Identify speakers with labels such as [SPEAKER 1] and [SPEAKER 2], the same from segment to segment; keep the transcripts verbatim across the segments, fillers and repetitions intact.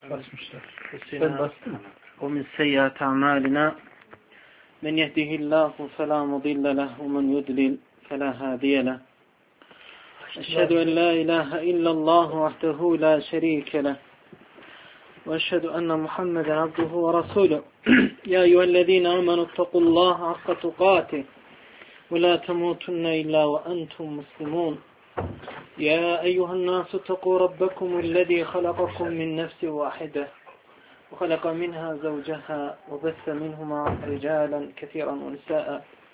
[SPEAKER 1] basmışlar. Ben bastım.
[SPEAKER 2] ومن سيئات أعمالنا من يهده الله فلا مضل له ومن يضلل فلا هادي له أشهد أن لا إله إلا الله وحده لا شريك له وأشهد أن محمدا عبده ورسوله يا أيها الذين آمنوا اتقوا الله حق تقاته ولا تموتن إلا وأنتم مسلمون يا أيها الناس اتقوا ربكم الذي خلقكم من نفس واحدة وخلق منها زوجها وبث منهما رجالا كثيرا ونساء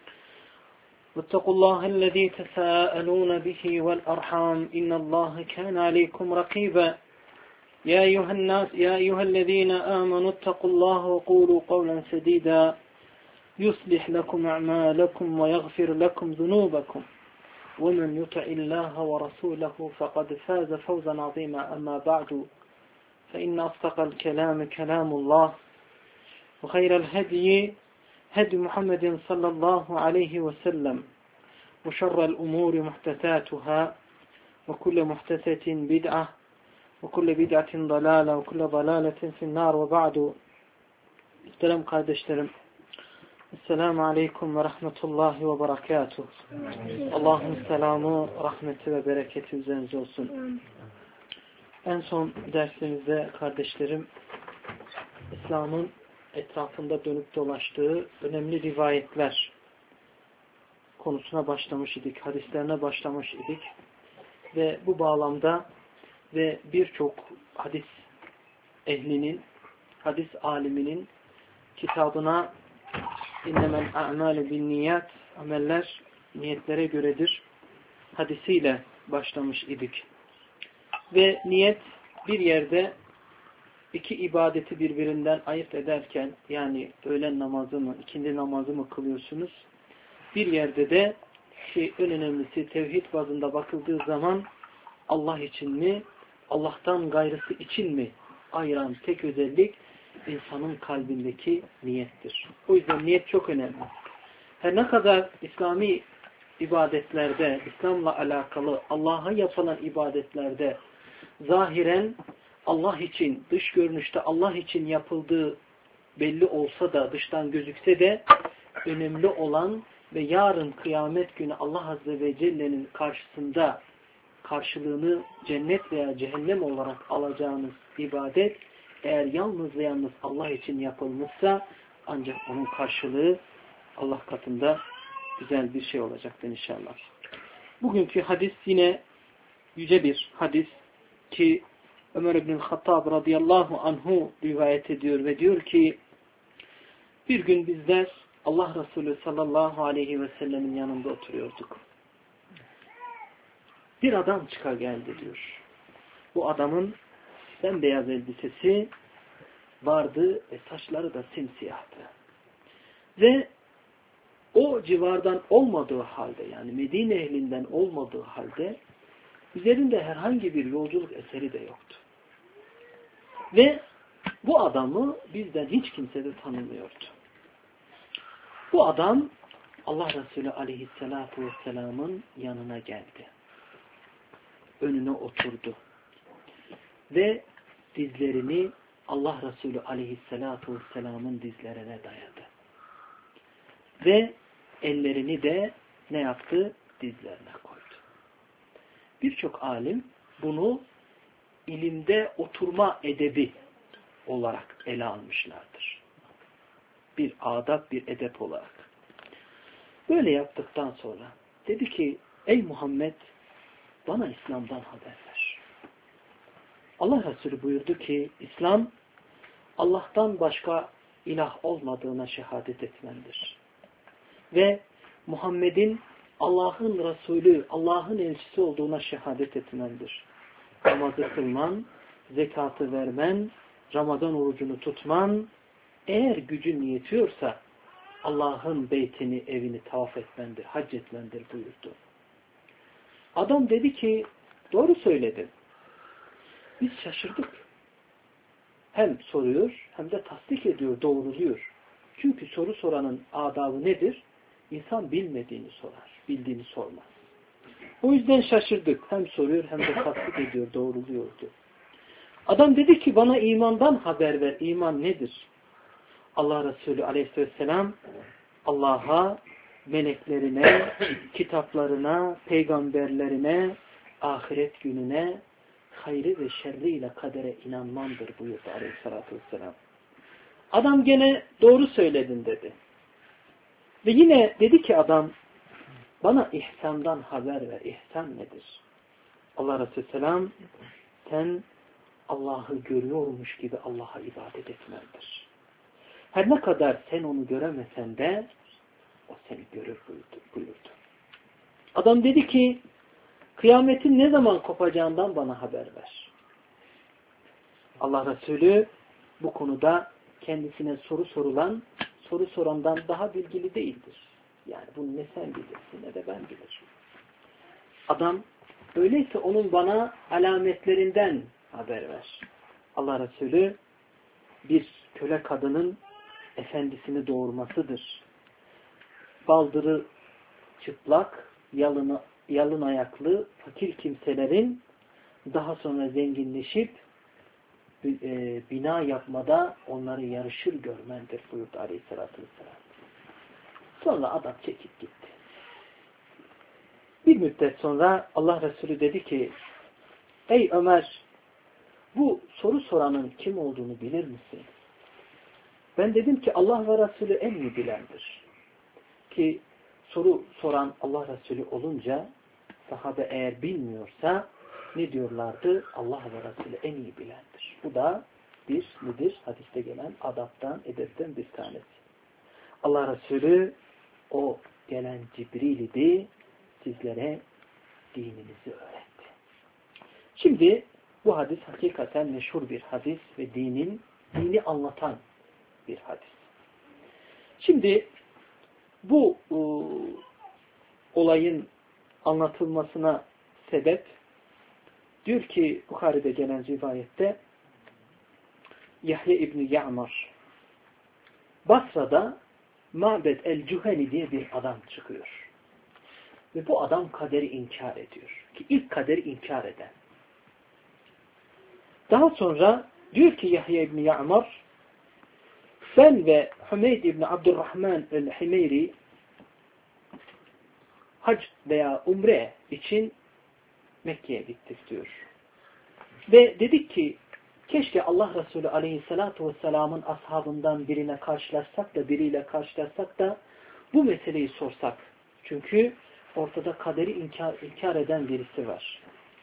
[SPEAKER 2] واتقوا الله الذي تساءلون به والأرحام إن الله كان عليكم رقيبا يا أيها الناس يا أيها الذين آمنوا اتقوا الله وقولوا قولا سديدا يصلح لكم أعمالكم ويغفر لكم ذنوبكم ومن يطع الله ورسوله فقد فاز فوزا عظيما أما بعد فإن أصدق الكلام كلام الله وخير الهدي هدي محمد صلى الله عليه وسلم وشر الأمور محدثاتها وكل محدثة بدعة وكل بدعة ضلالة وكل ضلالة في النار وبعد. Muhterem kardeşlerim, Esselamu Aleyküm ve Rahmetullahi ve Berekatuhu. Allah'ın selamı, rahmeti ve bereketi üzerinize olsun. En son dersimizde kardeşlerim, İslam'ın etrafında dönüp dolaştığı önemli rivayetler konusuna başlamış idik, hadislerine başlamış idik. Ve bu bağlamda ve birçok hadis ehlinin, hadis aliminin kitabına İnnemel a'malu bin niyat, ameller niyetlere göredir hadisiyle başlamış idik. Ve niyet bir yerde iki ibadeti birbirinden ayırt ederken, yani öğlen namazı mı, ikindi namazı mı kılıyorsunuz? Bir yerde de şey, en önemlisi tevhid bazında bakıldığı zaman Allah için mi, Allah'tan gayrısı için mi ayıran tek özellik insanın kalbindeki niyettir. O yüzden niyet çok önemli. Her ne kadar İslami ibadetlerde, İslam'la alakalı Allah'a yapılan ibadetlerde zahiren Allah için, dış görünüşte Allah için yapıldığı belli olsa da, dıştan gözükse de önemli olan ve yarın kıyamet günü Allah Azze ve Celle'nin karşısında karşılığını cennet veya cehennem olarak alacağınız ibadet, eğer yalnız ve yalnız Allah için yapılmışsa ancak onun karşılığı Allah katında güzel bir şey olacaktır inşallah. Bugünkü hadis yine yüce bir hadis ki Ömer İbn Hattab radıyallahu anhu rivayet ediyor ve diyor ki bir gün bizler Allah Resulü sallallahu aleyhi ve sellemin yanında oturuyorduk. Bir adam çıkar geldi diyor. Bu adamın bembeyaz elbisesi vardı ve saçları da simsiyahtı. Ve o civardan olmadığı halde, yani Medine ehlinden olmadığı halde üzerinde herhangi bir yolculuk eseri de yoktu. Ve bu adamı bizden hiç kimse de tanımıyordu. Bu adam Allah Resulü aleyhissalatu vesselamın yanına geldi. Önüne oturdu. Ve dizlerini Allah Resulü aleyhissalatu vesselamın dizlerine dayadı. Ve ellerini de ne yaptı? Dizlerine koydu. Birçok alim bunu ilimde oturma edebi olarak ele almışlardır. Bir adab, bir edep olarak. Böyle yaptıktan sonra dedi ki, ey Muhammed, bana İslam'dan haber ver. Allah Resulü buyurdu ki, İslam, Allah'tan başka ilah olmadığına şehadet etmendir. Ve Muhammed'in Allah'ın Resulü, Allah'ın elçisi olduğuna şehadet etmendir. Namazı kılman, zekatı vermen, Ramazan orucunu tutman, eğer gücün yetiyorsa Allah'ın beytini, evini tavaf etmendir, hac etmendir buyurdu. Adam dedi ki, doğru söyledin. Biz şaşırdık. Hem soruyor hem de tasdik ediyor, doğruluyor. Çünkü soru soranın adabı nedir? İnsan bilmediğini sorar, bildiğini sormaz. O yüzden şaşırdık. Hem soruyor hem de tasdik ediyor, doğruluyordu. Adam dedi ki bana imandan haber ver. İman nedir? Allah Resulü aleyhisselam Allah'a, meleklerine, kitaplarına, peygamberlerine, ahiret gününe, hayrı ve şerriyle kadere inanmandır buyurdu aleyhissalatü vesselam. Adam gene doğru söyledin dedi. Ve yine dedi ki adam bana ihsandan haber ver. İhsan nedir? Allah Resulü selam sen Allah'ı görüyormuş gibi Allah'a ibadet etmendir. Her ne kadar sen onu göremesen de o seni görür buyurdu. Adam dedi ki kıyametin ne zaman kopacağından bana haber ver. Allah Resulü bu konuda kendisine soru sorulan, soru sorandan daha bilgili değildir. Yani bunu ne sen bilirsin ne de ben bilirim. Adam öyleyse onun bana alametlerinden haber ver. Allah Resulü bir köle kadının efendisini doğurmasıdır. Baldırı çıplak, yalın, yalın ayaklı, fakir kimselerin daha sonra zenginleşip e, bina yapmada onları yarışır görmendir buyurdu aleyhissalatü vesselam. Sonra adam çekip gitti. Bir müddet sonra Allah Resulü dedi ki ey Ömer bu soru soranın kim olduğunu bilir misin? Ben dedim ki Allah ve Resulü en iyi bilendir. Ki soru soran Allah Resulü olunca sahabe eğer bilmiyorsa ne diyorlardı? Allah ve Resulü en iyi bilendir. Bu da bir nedir? Hadiste gelen adaptan, edepten bir tanesi. Allah Resulü o gelen Cibril idi. Sizlere dininizi öğretti. Şimdi bu hadis hakikaten meşhur bir hadis ve dinin dini anlatan bir hadis. Şimdi bu e, olayın anlatılmasına sebep diyor ki Bukhari'de gelen rivayette Yahya İbni Ya'mar Basra'da Ma'bed el-Cüheni diye bir adam çıkıyor. Ve bu adam kaderi inkar ediyor. Ki ilk kaderi inkar eden. Daha sonra diyor ki Yahya İbni Ya'mar ben ve Hümeyd İbni Abdurrahman el-Himeyri hac veya umre için Mekke'ye gittik diyor. Ve dedik ki keşke Allah Resulü aleyhissalatu vesselamın ashabından birine karşılaşsak da biriyle karşılaşsak da bu meseleyi sorsak. Çünkü ortada kaderi inkar, inkar eden birisi var.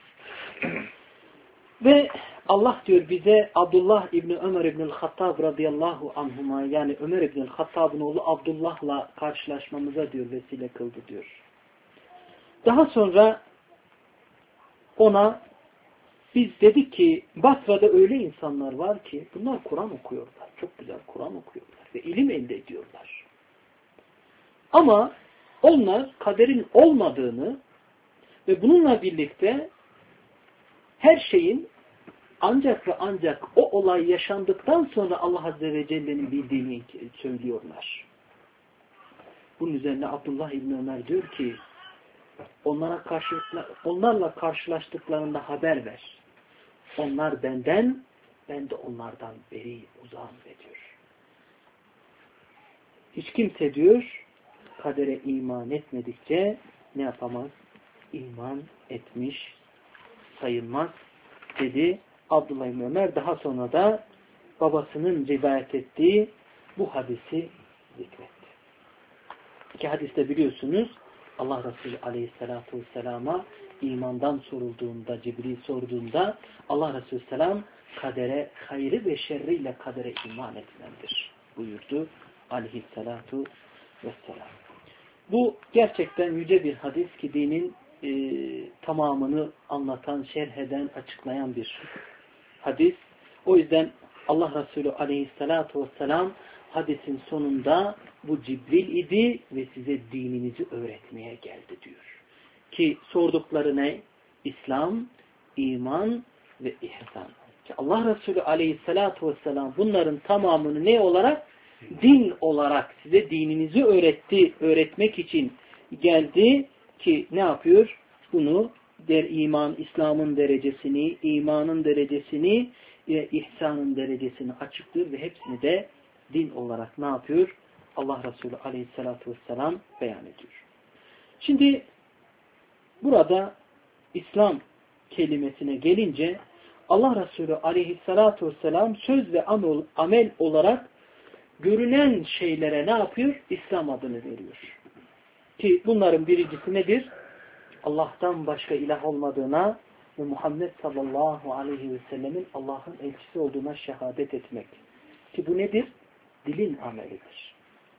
[SPEAKER 2] Ve Allah diyor bize Abdullah İbni Ömer İbni'l Hattab radıyallahu anhuma yani Ömer İbni'l Hattab'ın oğlu Abdullah'la karşılaşmamıza diyor vesile kıldı diyor. Daha sonra ona biz dedik ki Basra'da öyle insanlar var ki bunlar Kur'an okuyorlar. Çok güzel Kur'an okuyorlar ve ilim elde ediyorlar. Ama onlar kaderin olmadığını ve bununla birlikte her şeyin ancak ve ancak o olay yaşandıktan sonra Allah Azze ve Celle'nin bildiğini söylüyorlar. Bunun üzerine Abdullah İbni Ömer diyor ki onlara karşı, onlarla karşılaştıklarında haber ver. Onlar benden, ben de onlardan beri uzağım diyor. Hiç kimse diyor kadere iman etmedikçe ne yapamaz? İman etmiş sayılmaz dedi Abdullah İbni Ömer. Daha sonra da babasının rivayet ettiği bu hadisi zikretti. İki hadiste biliyorsunuz Allah Resulü aleyhissalatu vesselama imandan sorulduğunda, Cibril sorduğunda Allah Resulü selam kadere, hayrı ve şerriyle kadere iman etmendir buyurdu aleyhissalatu vesselam. Bu gerçekten yüce bir hadis ki dinin e, tamamını anlatan, şerh eden, açıklayan bir hadis. O yüzden Allah Resulü aleyhissalatu vesselam hadisin sonunda bu Cibril idi ve size dininizi öğretmeye geldi diyor. Ki sordukları ne? İslam, iman ve ihsan. Ki Allah Resulü aleyhissalatu vesselam bunların tamamını ne olarak? Din olarak size dininizi öğretti, öğretmek için geldi ki ne yapıyor? Bunu der iman, İslam'ın derecesini, imanın derecesini, ve ihsanın derecesini açıklıyor ve hepsini de din olarak ne yapıyor? Allah Resulü aleyhissalatu vesselam beyan ediyor. Şimdi burada İslam kelimesine gelince Allah Resulü aleyhissalatu vesselam söz ve amel olarak görünen şeylere ne yapıyor? İslam adını veriyor. Ki bunların birincisi nedir? Allah'tan başka ilah olmadığına ve Muhammed sallallahu aleyhi ve sellemin Allah'ın elçisi olduğuna şehadet etmek. Ki bu nedir? Dilin amelidir.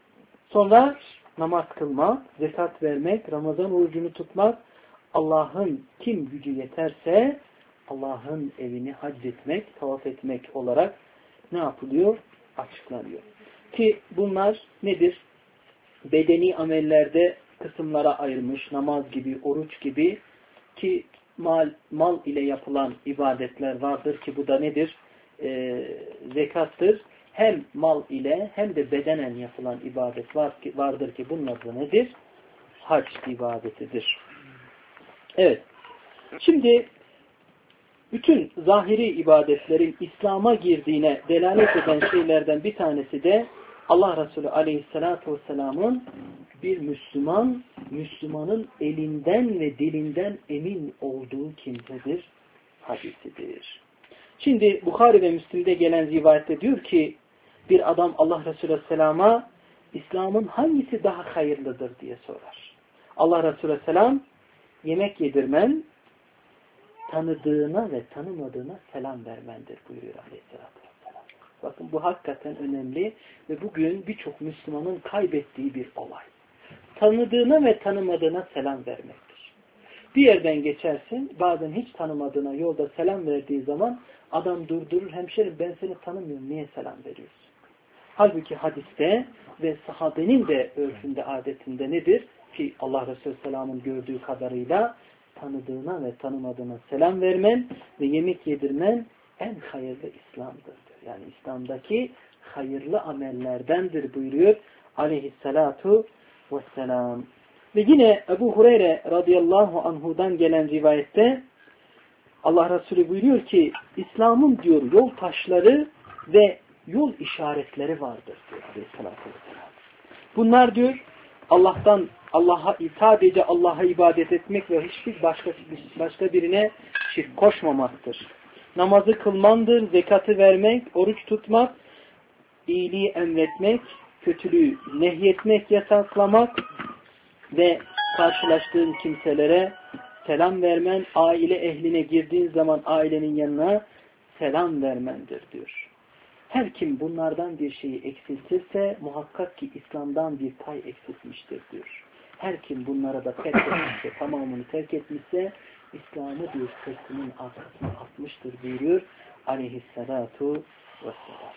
[SPEAKER 2] Sonra namaz kılmak, zekat vermek, Ramazan orucunu tutmak, Allah'ın kim gücü yeterse Allah'ın evini hac etmek, tavaf etmek olarak ne yapılıyor? Açıklanıyor. Ki bunlar nedir? Bedeni amellerde kısımlara ayrılmış, namaz gibi, oruç gibi, ki mal, mal ile yapılan ibadetler vardır ki bu da nedir? Ee, zekattır. Hem mal ile hem de bedenen yapılan ibadet var ki, vardır ki bunun adı nedir? Hac ibadetidir. Evet. Şimdi bütün zahiri ibadetlerin İslam'a girdiğine delalet eden şeylerden bir tanesi de Allah Resulü aleyhissalatu vesselamın bir Müslüman, Müslümanın elinden ve dilinden emin olduğu kimsedir hadisidir. Şimdi Bukhari ve Müslim'de gelen rivayette diyor ki bir adam Allah Resulü Aleyhisselam'a İslam'ın hangisi daha hayırlıdır diye sorar. Allah Resulü Aleyhisselam yemek yedirmen, tanıdığına ve tanımadığına selam vermendir buyuruyor Aleyhisselatü Vesselam. Bakın bu hakikaten önemli ve bugün birçok Müslümanın kaybettiği bir olay. Tanıdığına ve tanımadığına selam vermektir. Bir yerden geçersin, bazen hiç tanımadığına yolda selam verdiği zaman adam durdurur, hemşerim ben seni tanımıyorum, niye selam veriyorsun? Halbuki hadiste ve sahabenin de örfünde, adetinde nedir? Ki Allah Resulü Selam'ın gördüğü kadarıyla tanıdığına ve tanımadığına selam vermen ve yemek yedirmen en hayırlı İslam'dır diyor. Yani İslam'daki hayırlı amellerdendir buyuruyor aleyhissalatu vesselam. Ve yine Ebu Hureyre radıyallahu anhudan gelen rivayette Allah Resulü buyuruyor ki İslam'ın diyor yol taşları ve yol işaretleri vardır diyor aleyhissalatu vesselam. Bunlar diyor Allah'tan Allah'a sadece Allah'a ibadet etmek ve hiçbir başka başka birine şirk koşmamaktır. Namazı kılmandır, zekatı vermek, oruç tutmak, iyiliği emretmek, kötülüğü nehyetmek, yasaklamak ve karşılaştığın kimselere selam vermen, aile ehline girdiğin zaman ailenin yanına selam vermendir diyor. Her kim bunlardan bir şeyi eksiltirse muhakkak ki İslam'dan bir pay eksiltmiştir diyor. Her kim bunlara da terk etmişse, tamamını terk etmişse İslam'ı diyor sırtının arkasına atmıştır buyuruyor aleyhissalatu vesselam.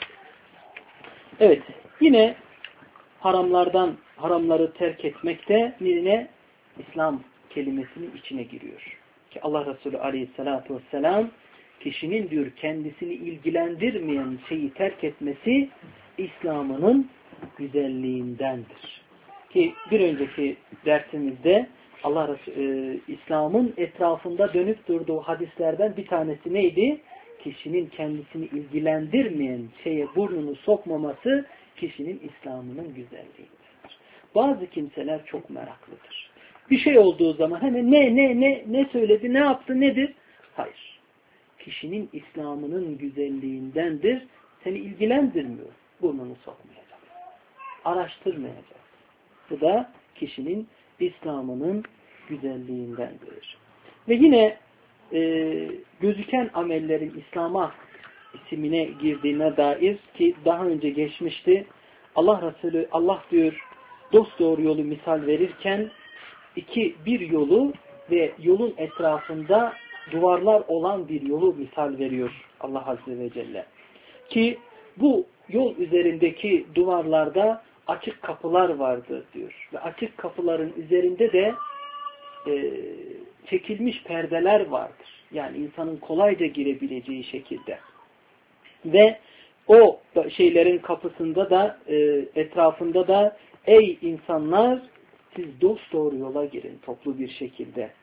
[SPEAKER 2] Evet, yine haramlardan, haramları terk etmek de yine İslam kelimesinin içine giriyor. Ki Allah Resulü aleyhissalatu vesselam kişinin diyor kendisini ilgilendirmeyen şeyi terk etmesi İslam'ının güzelliğindendir. Ki bir önceki dersimizde Allah Resulü e, İslam'ın etrafında dönüp durduğu hadislerden bir tanesi neydi? Kişinin kendisini ilgilendirmeyen şeye burnunu sokmaması kişinin İslam'ının güzelliğindendir. Bazı kimseler çok meraklıdır. Bir şey olduğu zaman hemen ne ne ne ne söyledi, ne yaptı, nedir? Hayır. Kişinin İslam'ının güzelliğindendir. Seni ilgilendirmiyor. Burnunu sokmayacak. Araştırmayacak. Bu da kişinin İslam'ının güzelliğindendir. Ve yine e, gözüken amellerin İslam'a isimine girdiğine dair ki daha önce geçmişti. Allah Resulü Allah diyor dosdoğru yolu misal verirken iki bir yolu ve yolun etrafında duvarlar olan bir yolu misal veriyor Allah Azze ve Celle. Ki bu yol üzerindeki duvarlarda açık kapılar vardır diyor. Ve açık kapıların üzerinde de e, çekilmiş perdeler vardır. Yani insanın kolayca girebileceği şekilde. Ve o şeylerin kapısında da e, etrafında da ey insanlar siz dosdoğru yola girin toplu bir şekilde.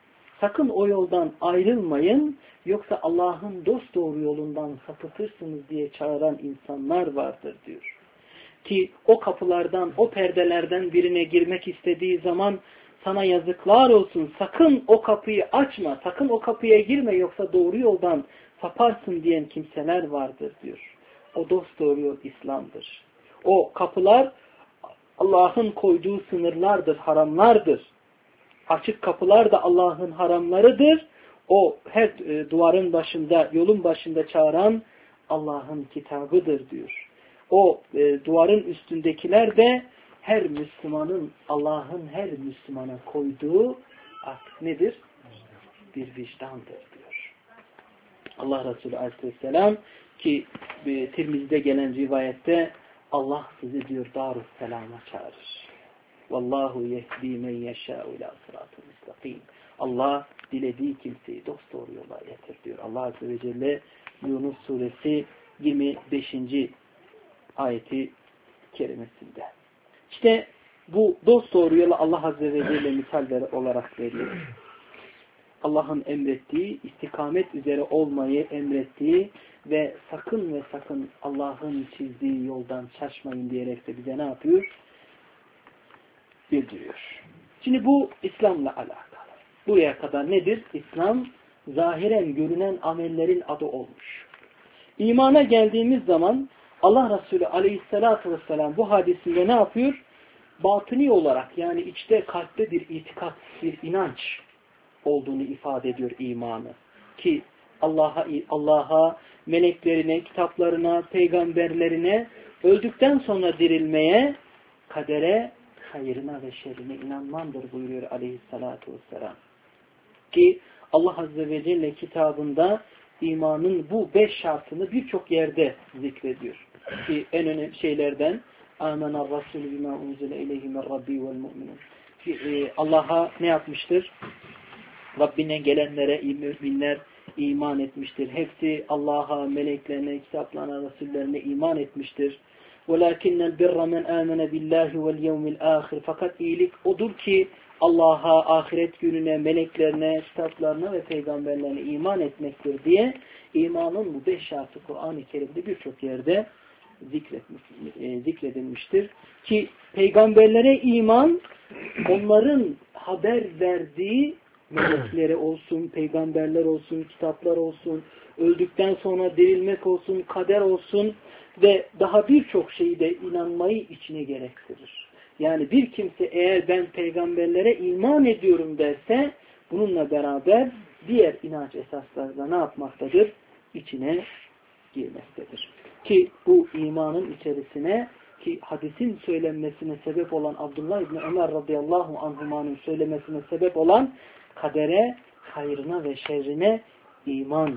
[SPEAKER 3] sakın o yoldan ayrılmayın, yoksa Allah'ın dosdoğru yolundan sapıtırsınız diye çağıran insanlar vardır diyor. Ki o kapılardan, o perdelerden birine girmek istediği zaman sana yazıklar olsun, sakın o kapıyı açma, sakın o kapıya girme, yoksa doğru yoldan saparsın diyen kimseler vardır diyor. O dosdoğru yol İslam'dır. O kapılar Allah'ın koyduğu sınırlardır, haramlardır. Açık kapılar da Allah'ın haramlarıdır. O her e, duvarın başında, yolun başında çağıran Allah'ın kitabıdır diyor. O e, duvarın üstündekiler de her Müslümanın, Allah'ın her Müslümana koyduğu artık nedir? Bir vicdandır diyor. Allah Resulü Aleyhisselam ki e, Tirmizi'de gelen rivayette Allah sizi diyor Darüsselam'a çağırır. Vallahu yehdi men yeşâ'u ilâ sıratı müstakîm. Allah dilediği kimseyi dosdoğru yola getir diyor. Allah Azze ve Celle Yunus suresi yirmi beşinci ayeti kerimesinde. İşte bu dosdoğru yola Allah Azze ve Celle misaller olarak veriyor. Allah'ın emrettiği, istikamet üzere olmayı emrettiği ve sakın ve sakın Allah'ın çizdiği yoldan şaşmayın diyerek de bize ne yapıyor? Bildiriyor. Şimdi bu İslam'la alakalı. Buraya kadar nedir? İslam zahiren görünen amellerin adı olmuş. İmana geldiğimiz zaman Allah Resulü Aleyhisselatü Vesselam bu hadisinde ne yapıyor? Batıni olarak, yani içte kalpte bir itikat, bir inanç olduğunu ifade ediyor imanı. Ki Allah'a, Allah'a, meleklerine, kitaplarına, peygamberlerine, öldükten sonra dirilmeye, kadere, hayırına ve şerrine inanmandır buyuruyor Aleyhisselatü Vesselam. Ki Allah Azze ve Celle kitabında imanın bu beş şartını birçok yerde zikrediyor. Ki en önemli şeylerden Âmenâ Rasûlü bimâ unzile ileyhi min Rabbi vel mu'minun. Allah'a ne yapmıştır? Rabbine gelenlere müminler iman etmiştir. Hepsi Allah'a, meleklerine, kitaplarına, rasullerine iman etmiştir. وَلَاكِنَّ الْبِرَّ مَنْ آمَنَ بِاللّٰهِ وَالْيَوْمِ الْآخِرِ. Fakat iyilik odur ki Allah'a, ahiret gününe, meleklerine, kitaplarına ve peygamberlerine iman etmektir diye imanın bu beş şartı Kur'an-ı Kerim'de birçok yerde zikredilmiştir. Ki peygamberlere iman, onların haber verdiği meleklere olsun, peygamberler olsun, kitaplar olsun, öldükten sonra dirilmek olsun, kader olsun ve daha birçok şeyi de inanmayı içine gerektirir. Yani bir kimse eğer ben peygamberlere iman ediyorum derse bununla beraber diğer inanç esasları da ne yapmaktadır? İçine girmektedir. Ki bu imanın içerisine, ki hadisin söylenmesine sebep olan Abdullah İbni Ömer radıyallahu anhumanın söylemesine sebep olan kadere, hayrına ve şerrine iman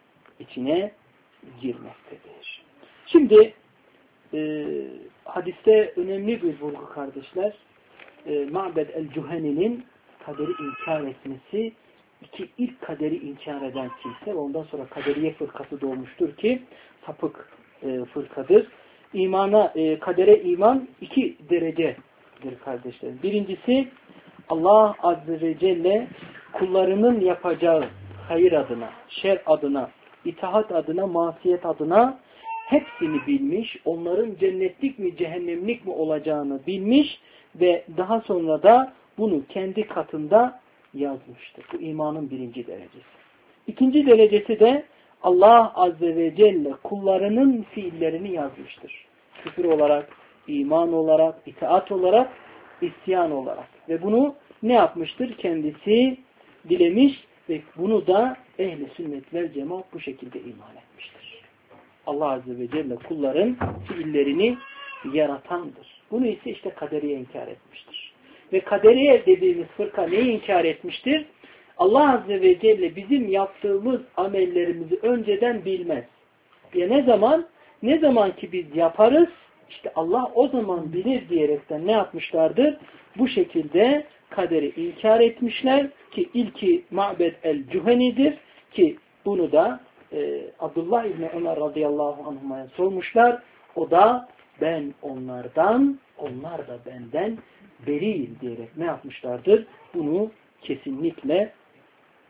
[SPEAKER 3] içine girmektedir. Şimdi e, hadiste önemli bir vurgu kardeşler. E, Ma'bed el-Cüheni'nin kaderi inkar etmesi, iki ilk kaderi inkar eden kimse, ondan sonra kaderiye fırkası doğmuştur ki sapık e, fırkadır. İmana, e, kadere iman iki derecedir kardeşlerim. Birincisi Allah Azze ve Celle kullarının yapacağı hayır adına, şer adına, itaat adına, masiyet adına hepsini bilmiş, onların cennetlik mi cehennemlik mi olacağını bilmiş ve daha sonra da bunu kendi katında yazmıştır. Bu imanın birinci derecesi. İkinci derecesi de Allah Azze ve Celle kullarının fiillerini yazmıştır. Küfür olarak, iman olarak, itaat olarak, isyan olarak. Ve bunu ne yapmıştır? Kendisi dilemiş ve bunu da ehl-i sünnet vel cemaat bu şekilde iman etmiştir. Allah Azze ve Celle kulların fiillerini yaratandır. Bunu ise işte kaderiye inkar etmiştir. Ve kaderiye dediğimiz fırka neyi inkar etmiştir? Allah Azze ve Celle bizim yaptığımız amellerimizi önceden bilmez. Ya ne zaman? Ne zaman ki biz yaparız, işte Allah o zaman bilir diyerekten ne yapmışlardır? Bu şekilde kaderi inkar etmişler ki ilki Ma'bed el-Cüheni'dir ki bunu da e, Abdullah İbni Ömer radıyallahu anhuma'ya sormuşlar. O da ben onlardan, onlar da benden beriyim diyerek ne yapmışlardır? Bunu kesinlikle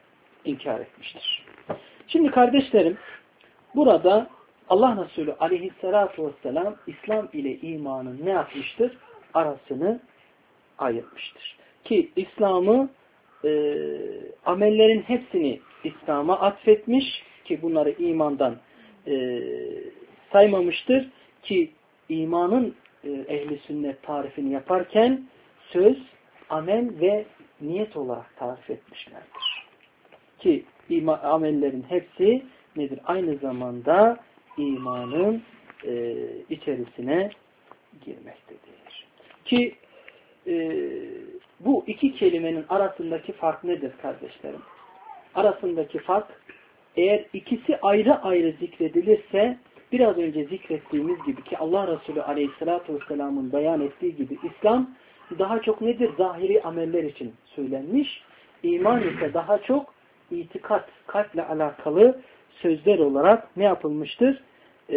[SPEAKER 3] inkar etmiştir. Şimdi kardeşlerim, burada Allah Resulü aleyhissalatu vesselam İslam ile imanın ne yapmıştır? Arasını ayırmıştır. Ki İslam'ı e, amellerin hepsini İslam'a atfetmiş ki bunları imandan e, saymamıştır ki imanın e, ehli sünnet tarifini yaparken söz, amel ve niyet olarak tarif etmişlerdir. Ki ima, amellerin hepsi nedir? Aynı zamanda imanın e, içerisine girmektedir. Ki e, bu iki kelimenin arasındaki fark nedir kardeşlerim? Arasındaki fark, eğer ikisi ayrı ayrı zikredilirse, biraz önce zikrettiğimiz gibi ki Allah Resulü Aleyhisselatü Vesselam'ın beyan ettiği gibi İslam daha çok nedir? Zahiri ameller için söylenmiş. İman ise daha çok itikat, kalple alakalı sözler olarak ne yapılmıştır? Ee,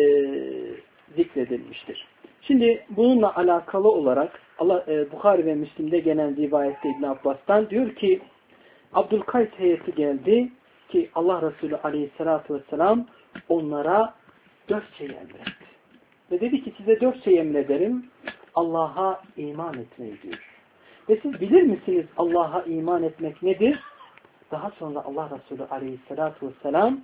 [SPEAKER 3] zikredilmiştir. Şimdi bununla alakalı olarak Allah, e, Bukhari ve Müslim'de gelen rivayette İbn Abbas'tan diyor ki Abdülkays heyeti geldi ki Allah Resulü Aleyhisselatü Vesselam onlara dört şey emretti. Ve dedi ki size dört şey emrederim. Allah'a iman etmeyi diyor. Ve siz bilir misiniz Allah'a iman etmek nedir? Daha sonra Allah Resulü Aleyhisselatü Vesselam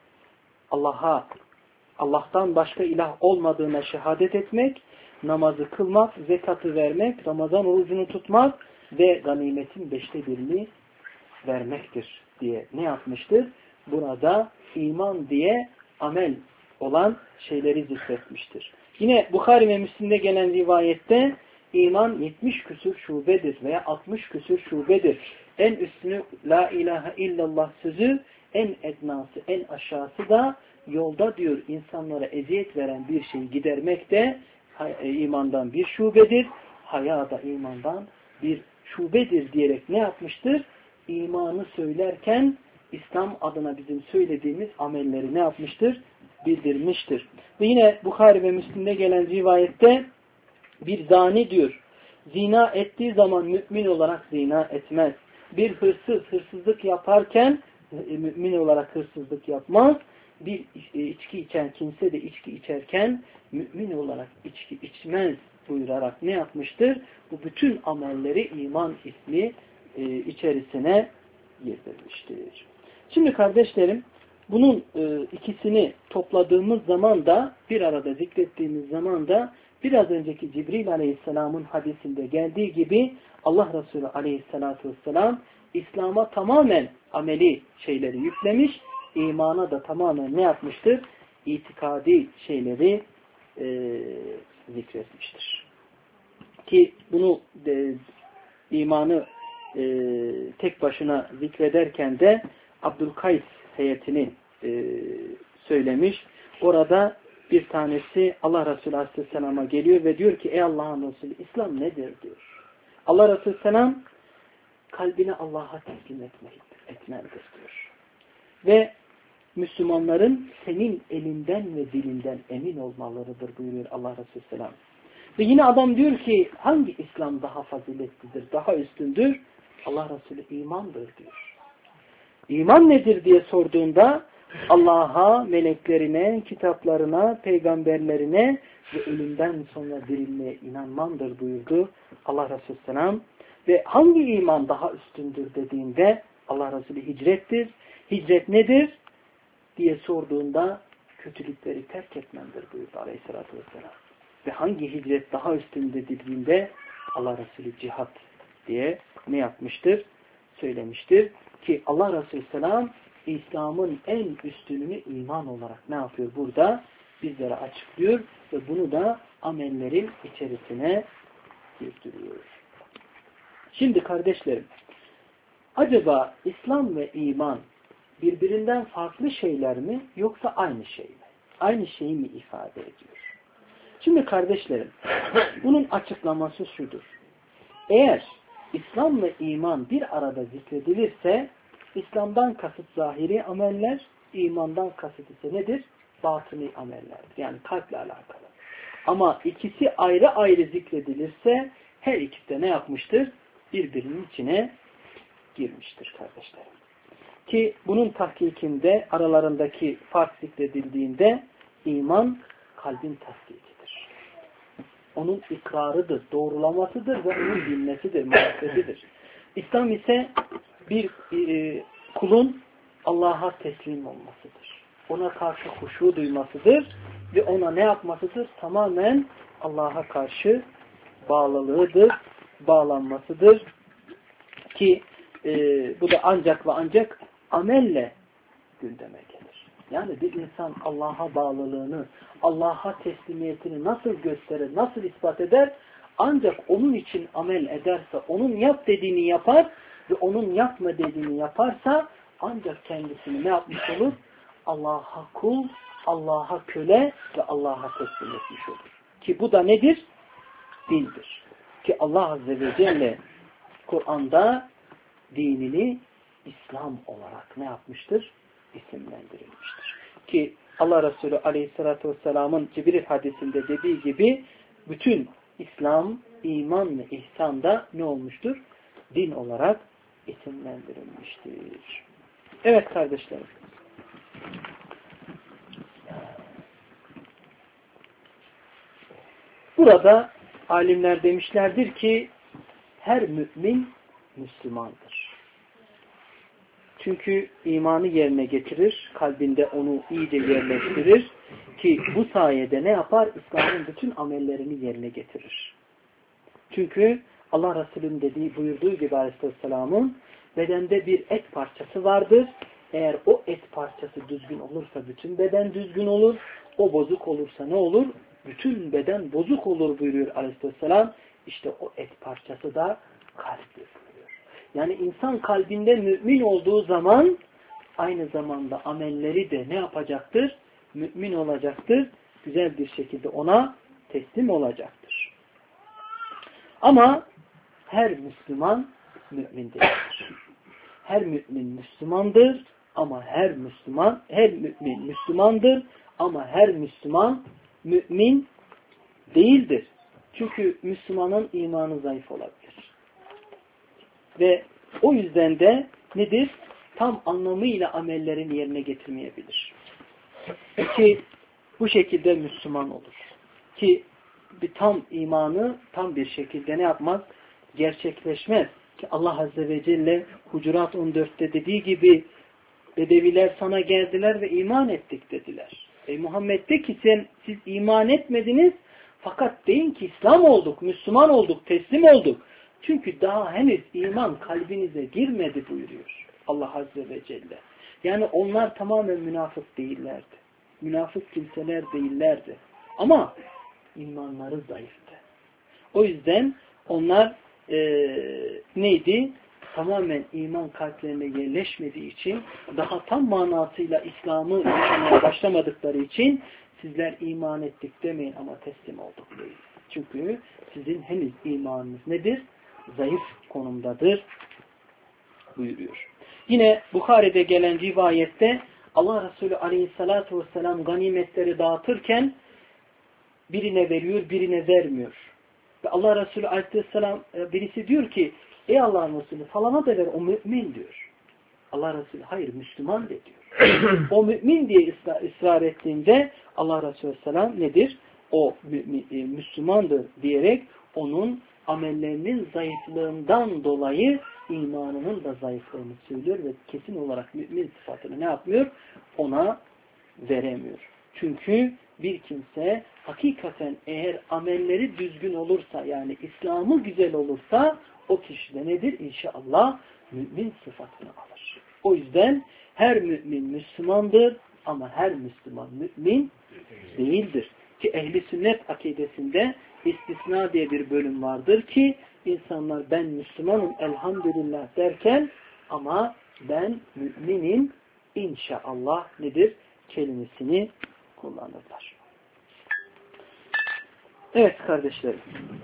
[SPEAKER 3] Allah'a, Allah'tan başka ilah olmadığına şehadet etmek, namazı kılmak, zekatı vermek, Ramazan orucunu tutmak ve ganimetin beşte birini vermektir diye ne yapmıştır? Burada iman diye amel olan şeyleri zikretmiştir. Yine Bukhari ve Müslim'de gelen rivayette iman yetmiş küsur şubedir veya altmış küsur şubedir. En üstünü la ilahe illallah sözü, en ednası, en aşağısı da yolda diyor insanlara eziyet veren bir şeyi gidermek de imandan bir şubedir. Haya da imandan bir şubedir diyerek ne yapmıştır? İmanı söylerken İslam adına bizim söylediğimiz amelleri ne yapmıştır? Bildirmiştir. Ve yine Bukhari ve Müslim'de gelen rivayette bir zani diyor, zina ettiği zaman mümin olarak zina etmez. Bir hırsız hırsızlık yaparken mümin olarak hırsızlık yapmaz. Bir içki içen kimse de içki içerken mümin olarak içki içmez buyurarak ne yapmıştır? Bu bütün amelleri iman ismi e, içerisine girdirmiştir. Şimdi kardeşlerim, bunun e, ikisini topladığımız zaman da, bir arada zikrettiğimiz zaman da biraz önceki Cibril Aleyhisselam'ın hadisinde geldiği gibi Allah Resulü Aleyhisselatü Vesselam İslam'a tamamen ameli şeyleri yüklemiş, imana da tamamen ne yapmıştır? İtikadi şeyleri e, zikretmiştir. Ki bunu e, imanı e, tek başına zikrederken de Abdülkays heyetini e, söylemiş. Orada bir tanesi Allah Resulü Aleyhisselam'a geliyor ve diyor ki ey Allah'ın Resulü İslam nedir diyor. Allah Resulü Aleyhisselam kalbini Allah'a teslim etmek, etmelidir diyor. Ve Müslümanların senin elinden ve dilinden emin olmalarıdır buyuruyor Allah Resulü Aleyhisselam. Ve yine adam diyor ki hangi İslam daha faziletlidir, daha üstündür? Allah Resulü imandır diyor. İman nedir diye sorduğunda Allah'a, meleklerine, kitaplarına, peygamberlerine ve ölümden sonra dirilmeye inanmandır buyurdu Allah Resulü Selam. Ve hangi iman daha üstündür dediğinde Allah Resulü hicrettir. Hicret nedir diye sorduğunda kötülükleri terk etmendir buyurdu Aleyhisselatü Vesselam. Ve hangi hicret daha üstünde dediğinde Allah Resulü cihat diye ne yapmıştır? Söylemiştir. Ki Allah Resulü Selam İslam'ın en üstününü iman olarak ne yapıyor burada? Bizlere açıklıyor ve bunu da amellerin içerisine girdiriyor. Şimdi kardeşlerim, acaba İslam ve iman birbirinden farklı şeyler mi yoksa aynı şey mi? Aynı şeyi mi ifade ediyor? Şimdi kardeşlerim, bunun açıklaması şudur. Eğer İslam ve iman bir arada zikredilirse İslam'dan kasıt zahiri ameller, imandan kasıt ise nedir? Batini amellerdir. Yani kalple alakalı. Ama ikisi ayrı ayrı zikredilirse her ikisi de ne yapmıştır? Birbirinin içine girmiştir kardeşlerim. Ki bunun tahkikinde aralarındaki fark zikredildiğinde iman kalbin tasdikidir. Onun ikrarıdır, doğrulamasıdır ve onun bilmesidir, muhabbetidir. İslam ise bir e, kulun Allah'a teslim olmasıdır. Ona karşı huşu duymasıdır ve ona ne yapmasıdır? Tamamen Allah'a karşı bağlılığıdır, bağlanmasıdır. Ki e, bu da ancak ve ancak amelle gündeme gelir. Yani bir insan Allah'a bağlılığını, Allah'a teslimiyetini nasıl gösterir, nasıl ispat eder? Ancak onun için amel ederse, onun yap dediğini yapar ve onun yapma dediğini yaparsa ancak kendisini ne yapmış olur? Allah'a kul, Allah'a köle ve Allah'a teslim etmiş olur. Ki bu da nedir? Dindir. Ki Allah Azze ve Celle Kur'an'da dinini İslam olarak ne yapmıştır? İsimlendirilmiştir. Ki Allah Resulü Aleyhisselatü Vesselam'ın Cibril hadisinde dediği gibi bütün İslam, iman ve ihsan da ne olmuştur? Din olarak isimlendirilmiştir. Evet kardeşlerim. Burada alimler demişlerdir ki her mümin Müslümandır. Çünkü imanı yerine getirir, kalbinde onu iyice yerleştirir ki bu sayede ne yapar? İslam'ın bütün amellerini yerine getirir. Çünkü Allah Resulü'nün dediği, buyurduğu gibi Aleyhisselam'ın bedende bir et parçası vardır. Eğer o et parçası düzgün olursa bütün beden düzgün olur. O bozuk olursa ne olur? Bütün beden bozuk olur buyuruyor Aleyhisselam. İşte o et parçası da kalptir buyuruyor. Yani insan kalbinde mümin olduğu zaman aynı zamanda amelleri de ne yapacaktır? Mümin olacaktır. Güzel bir şekilde ona teslim olacaktır. Ama her Müslüman mümin değildir. Her mümin Müslümandır ama her Müslüman, her mümin Müslümandır ama her Müslüman mümin değildir. Çünkü Müslümanın imanı zayıf olabilir. Ve o yüzden de nedir? Tam anlamıyla amellerini yerine getirmeyebilir. Ki bu şekilde Müslüman olur. Ki bir tam imanı tam bir şekilde ne yapmaz? Gerçekleşmez. Ki Allah Azze ve Celle Hucurat on dörtte dediği gibi Bedeviler sana geldiler ve iman ettik dediler. Ey Muhammed de ki sen, siz iman etmediniz fakat deyin ki İslam olduk, Müslüman olduk, teslim olduk. Çünkü daha henüz iman kalbinize girmedi buyuruyor Allah Azze ve Celle. Yani onlar tamamen münafık değillerdi. Münafık kimseler değillerdi. Ama imanları zayıftı. O yüzden onlar e, neydi? Tamamen iman kalplerine yerleşmediği için, daha tam manasıyla İslam'ı yaşamaya başlamadıkları için sizler iman ettik demeyin ama teslim olduk deyin. Çünkü sizin henüz imanınız nedir? Zayıf konumdadır buyuruyor. Yine Bukhari'de gelen rivayette Allah Resulü Aleyhisselatü Vesselam ganimetleri dağıtırken birine veriyor, birine vermiyor. Ve Allah Resulü Aleyhisselam birisi diyor ki ey Allah'ın Resulü falana da ver, o mümin diyor. Allah Resulü hayır Müslüman de diyor. O mümin diye ısrar, ısrar ettiğinde Allah Resulü Aleyhisselam nedir? O mümin, e, Müslümandır diyerek onun amellerinin zayıflığından dolayı imanının da zayıflığını söylüyor ve kesin olarak mümin sıfatını ne yapmıyor? Ona veremiyor. Çünkü bir kimse hakikaten eğer amelleri düzgün olursa, yani İslam'ı güzel olursa o kişi de nedir? İnşallah mümin sıfatını alır. O yüzden her mümin Müslümandır ama her Müslüman mümin değildir. Ki ehli sünnet akidesinde istisna diye bir bölüm vardır ki insanlar ben Müslümanım elhamdülillah derken ama ben müminim inşallah nedir? Kelimesini kullanırlar. Evet kardeşlerim.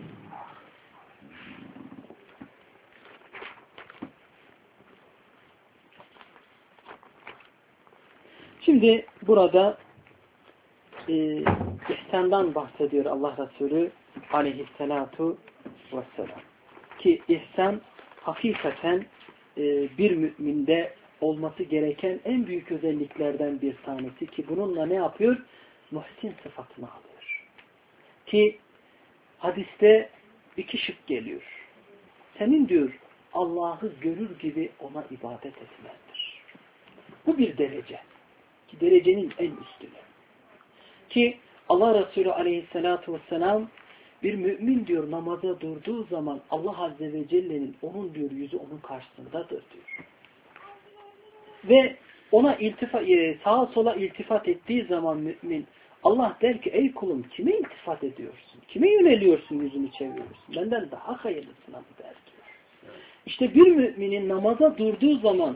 [SPEAKER 3] Şimdi burada e, ihsandan bahsediyor Allah Resulü aleyhissalatu vesselam. Ki ihsan hakikaten e, bir müminde olması gereken en büyük özelliklerden bir tanesi ki bununla ne yapıyor? Muhsin sıfatını alıyor. Ki hadiste iki şık geliyor. Senin diyor Allah'ı görür gibi ona ibadet etmendir. Bu bir derece. Ki derecenin en üstünü. Ki Allah Resulü aleyhissalatu vesselam bir mümin diyor namaza durduğu zaman Allah Azze ve Celle'nin onun diyor yüzü onun karşısındadır diyor. Ve ona iltifat, sağa sola iltifat ettiği zaman mümin Allah der ki ey kulum kime iltifat ediyorsun? Kime yöneliyorsun yüzünü çeviriyorsun? Benden daha hayırlısına mı der diyor. İşte bir müminin namaza durduğu zaman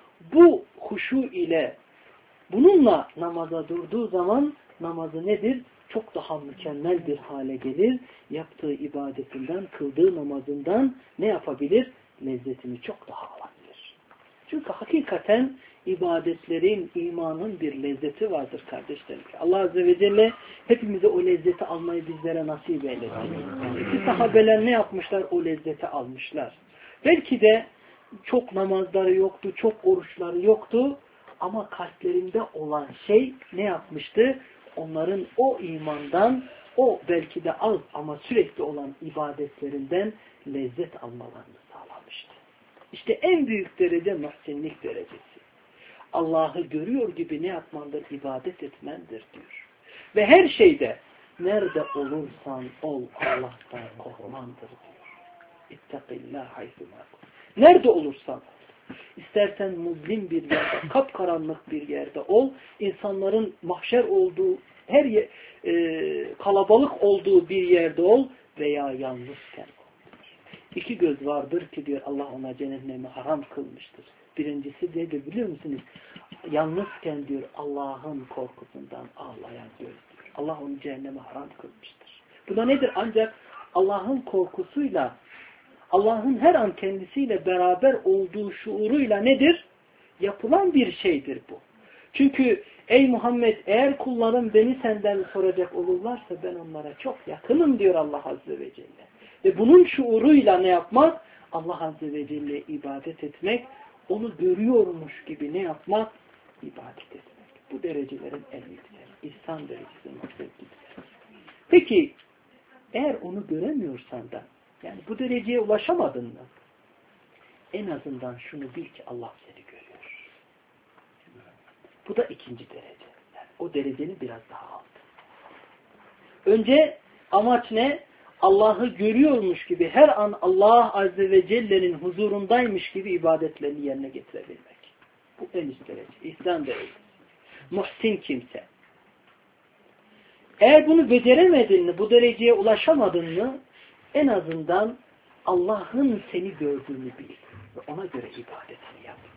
[SPEAKER 3] bu huşu ile bununla namaza durduğu zaman namazı nedir? Çok daha mükemmel bir hale gelir. Yaptığı ibadetinden, kıldığı namazından ne yapabilir? Lezzetini çok daha alabilir. Çünkü hakikaten ibadetlerin, imanın bir lezzeti vardır kardeşlerim. Allah Azze ve Celle hepimize o lezzeti almayı bizlere nasip eylesin. Ki sahabeler ne yapmışlar? O lezzeti almışlar. Belki de çok namazları yoktu, çok oruçları yoktu ama kalplerinde olan şey ne yapmıştı? Onların o imandan, o belki de az ama sürekli olan ibadetlerinden lezzet almalarını sağlamıştı. İşte en büyük derece muhsinlik derecesi. Allah'ı görüyor gibi ne yapmandır? İbadet etmendir diyor. Ve her şeyde nerede olursan ol Allah'tan korkmandır diyor. İttakillâh haythumâ kun. Nerede olursan ol. İstersen muzlim bir yerde, kapkaranlık bir yerde ol. İnsanların mahşer olduğu, her yer, e, kalabalık olduğu bir yerde ol veya yalnızken ol. İki göz vardır ki diyor Allah ona cehennemi haram kılmıştır. Birincisi nedir biliyor musunuz? Yalnızken diyor Allah'ın korkusundan ağlayan göz diyor. Allah onu cehenneme haram kılmıştır. Bu da nedir? Ancak Allah'ın korkusuyla Allah'ın her an kendisiyle beraber olduğu şuuruyla nedir? Yapılan bir şeydir bu. Çünkü ey Muhammed eğer kullarım beni senden soracak olurlarsa ben onlara çok yakınım diyor Allah Azze ve Celle. Ve bunun şuuruyla ne yapmak? Allah Azze ve Celle'ye ibadet etmek, onu görüyormuş gibi ne yapmak? İbadet etmek. Bu derecelerin en yüksek. İhsan derecesi yüksektir. Peki eğer onu göremiyorsan da yani bu dereceye ulaşamadın mı? En azından şunu bil ki Allah seni görüyor. Bu da ikinci derece. Yani o derecenin biraz daha altı. Önce amaç ne? Allah'ı görüyormuş gibi her an Allah Azze ve Celle'nin huzurundaymış gibi ibadetlerini yerine getirebilmek. Bu en üst derece. İhsan derecesi. Muhsin kimse. Eğer bunu beceremedin mi, bu dereceye ulaşamadın mı en azından Allah'ın seni gördüğünü bil ve ona göre ibadetini yap.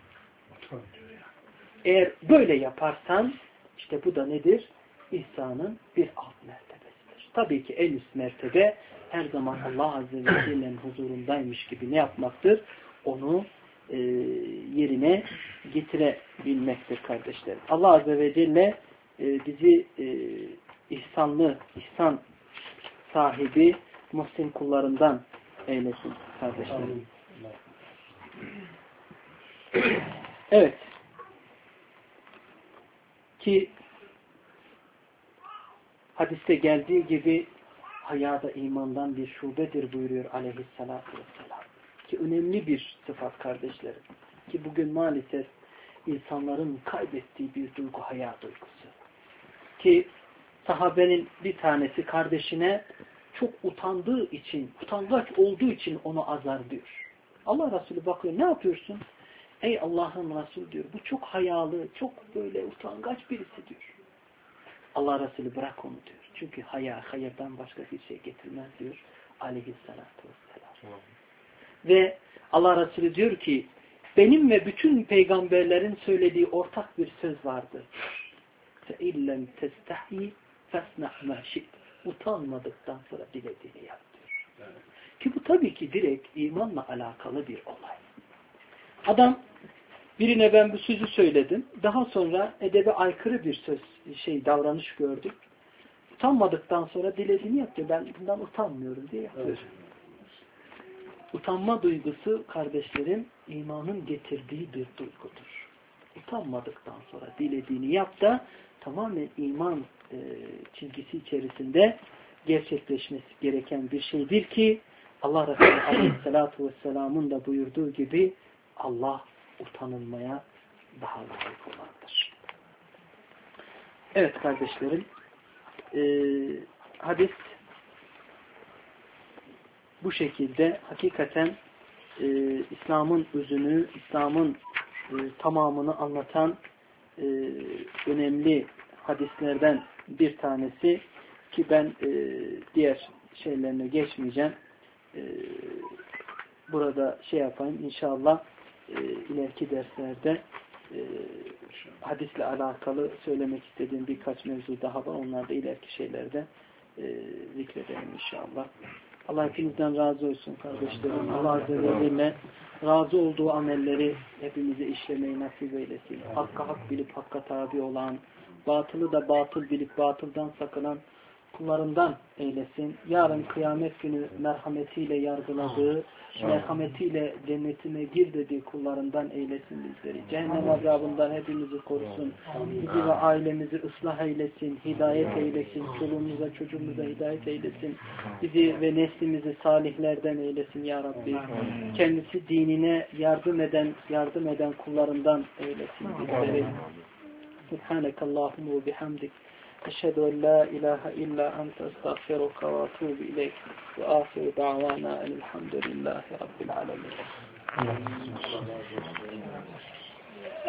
[SPEAKER 3] Eğer böyle yaparsan işte bu da nedir? İhsanın bir alt mertebesidir. Tabii ki en üst mertebe her zaman Allah Azze ve Celle'nin huzurundaymış gibi ne yapmaktır? Onu e, yerine getirebilmektir kardeşlerim. Allah Azze ve Celle e, bizi e, ihsanlı, ihsan sahibi muhsin kullarından eylesin kardeşlerim. Evet. Ki hadiste geldiği gibi hayada imandan bir şubedir buyuruyor aleyhissalatü vesselam. Ki önemli bir sıfat kardeşlerim. Ki bugün maalesef insanların kaybettiği bir duygu haya duygusu. Ki sahabenin bir tanesi kardeşine çok utandığı için, utangaç olduğu için onu azar diyor. Allah Resulü bakıyor, ne yapıyorsun? Ey Allah'ın Resulü diyor, bu çok hayalı, çok böyle utangaç birisi diyor. Allah Resulü bırak onu diyor. Çünkü haya, hayırdan başka bir şey getirmez diyor aleyhissalatü vesselam. Ve Allah Resulü diyor ki, benim ve bütün peygamberlerin söylediği ortak bir söz vardır. فَاِلَّمْ تَسْتَحْيِ فَاسْنَعْ مَا شِئْتِ Utanmadıktan sonra dilediğini yap diyor. Evet. Ki bu tabii ki direkt imanla alakalı bir olay. Adam birine ben bu sözü söyledim. Daha sonra edebe aykırı bir söz, şey davranış gördük. Utanmadıktan sonra dilediğini yapıyor. Ben bundan utanmıyorum diye yapıyor. Evet. Utanma duygusu kardeşlerim imanın getirdiği bir duygudur. utanmadıktan sonra dilediğini yap da tamamen iman e, çizgisi içerisinde gerçekleşmesi gereken bir şeydir ki Allah Resulü Aleyhisselatü Vesselam'ın da buyurduğu gibi Allah utanılmaya daha layık olandır. Evet kardeşlerim, e, hadis bu şekilde hakikaten e, İslam'ın özünü, İslam'ın e, tamamını anlatan e, önemli hadislerden bir tanesi ki ben e, diğer şeylerine geçmeyeceğim. E, burada şey yapayım inşallah e, ileriki derslerde e, hadisle alakalı söylemek istediğim birkaç mevzu daha var. Onlar da ileriki şeylerde e, zikredelim inşallah. Allah hepinizden razı olsun kardeşlerim. Allah Azze ve Celle razı olduğu amelleri hepimize işlemeyi nasip eylesin. Hakka hak bilip hakka tabi olan, batılı da batıl bilip batıldan sakınan kullarından eylesin. Yarın kıyamet günü merhametiyle yargıladığı, merhametiyle cennetine gir dediği kullarından eylesin bizleri. Cehennem azabından hepimizi korusun. Bizi ve ailemizi ıslah eylesin, hidayet eylesin, çoluğumuza çocuğumuza hidayet eylesin. Bizi ve neslimizi salihlerden eylesin ya Rabbi. Kendisi dinine yardım eden, yardım eden kullarından eylesin bizleri. Subhanekallahumma ve bihamdik. Eşhedü en la ilahe illa ente estağfiruka ve etûbü ileyk ve âhiru da'vana elhamdülillahi rabbil alemin.